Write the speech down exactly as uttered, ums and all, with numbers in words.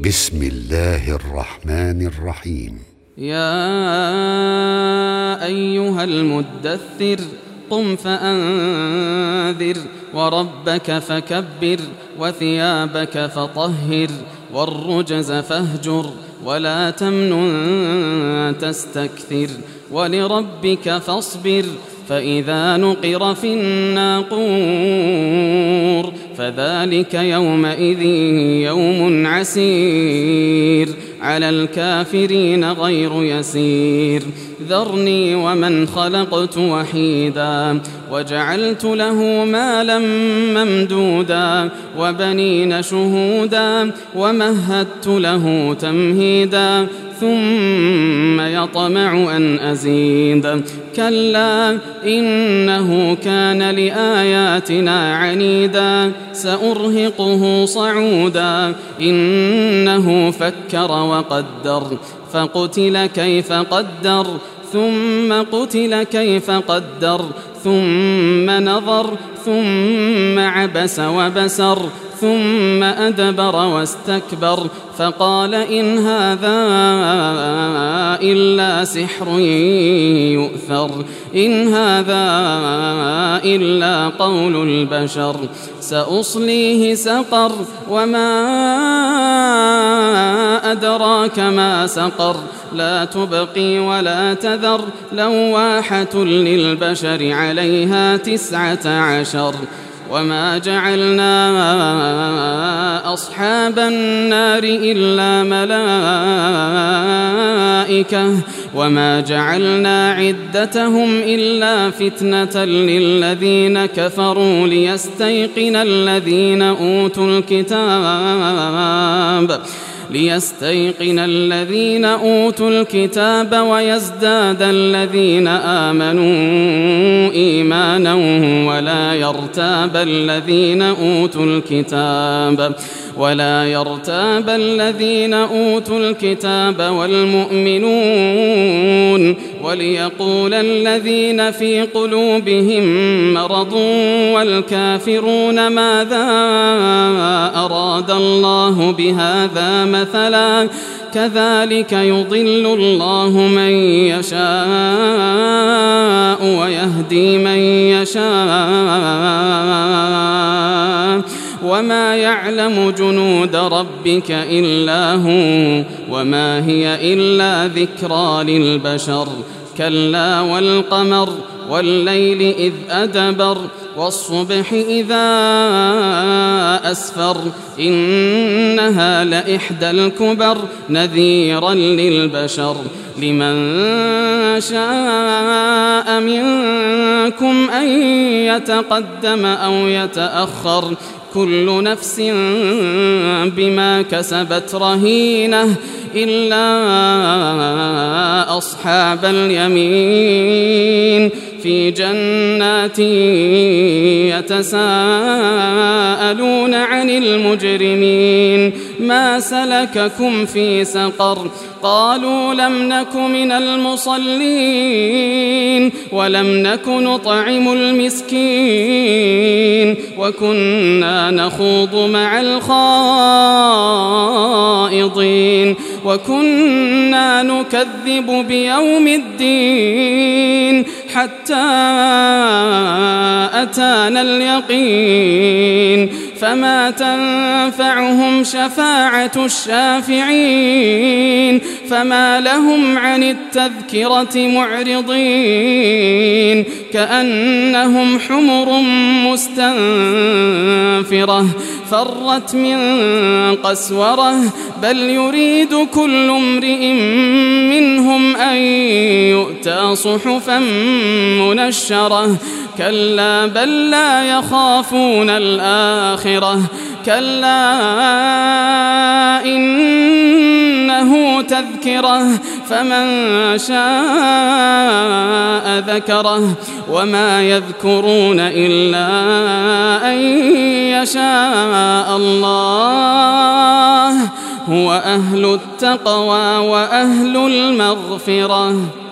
بسم الله الرحمن الرحيم. يا أيها المدثر قم فأنذر وربك فكبر وثيابك فطهر والرجز فاهجر ولا تمنن تستكثر ولربك فاصبر فإذا نقر في الناقور فذلك يومئذ يوم عسير على الكافرين غير يسير. ذرني ومن خلقت وحيدا وجعلت له مالا ممدودا وبنين شهودا ومهدت له تمهيدا ثم يطمع أن أزيد كلا إنه كان لآياتنا عنيدا سأرهقه صعودا إنه فكر وقدر فقتل كيف قدر ثم قتل كيف قدر ثم نظر ثم عبس وبسر ثم أدبر واستكبر فقال إن هذا إلا سحر يؤثر إن هذا إلا قول البشر سأصليه سقر وما أدراك ما سقر لا تبقي ولا تذر لواحة للبشر عليها تسعة عشر. وما جعلنا أصحاب النار إلا ملائكة وما جعلنا عدتهم إلا فتنة للذين كفروا ليستيقن الذين أوتوا الكتاب ليستيقن الذين أوتوا الكتاب ويزداد الذين آمنوا إيمانا ولا يرتاب الذين أوتوا الكتاب ولا يرتاب الذين أوتوا الكتاب والمؤمنون وليقول الذين في قلوبهم مرض والكافرون ماذا أراد الله بهذا مثلا كذلك يضل الله من يشاء ويهدي من يشاء وما يعلم جنود ربك إلا هو وما هي إلا ذكرى للبشر. كلا والقمر والليل إذ أدبر والصبح إذا أسفر إنها لإحدى الكبر نذيرا للبشر. لمن شاء منكم أن يتقدم أو يتأخر كل نفس بما كسبت رهينة إلا أصحاب اليمين في جنات يتساءلون عن المجرمين ما سلككم في سقر قالوا لم نك من المصلين ولم نك نطعم المسكين وكنا نخوض مع الخائضين وكنا نكذب بيوم الدين حتى أتانا اليقين فما تنفعهم شفاعة الشافعين فما لهم عن التذكرة معرضين كأنهم حمر مستنفرة فرت من قسورة بل يريد كل امرئ منهم أن يؤتى صحفا منشرة كلا بل لا يخافون الآخرة كلا إنه تذكرة فمن شاء ذكره وما يذكرون إلا أن يشاء الله هو أهل التقوى وأهل المغفرة.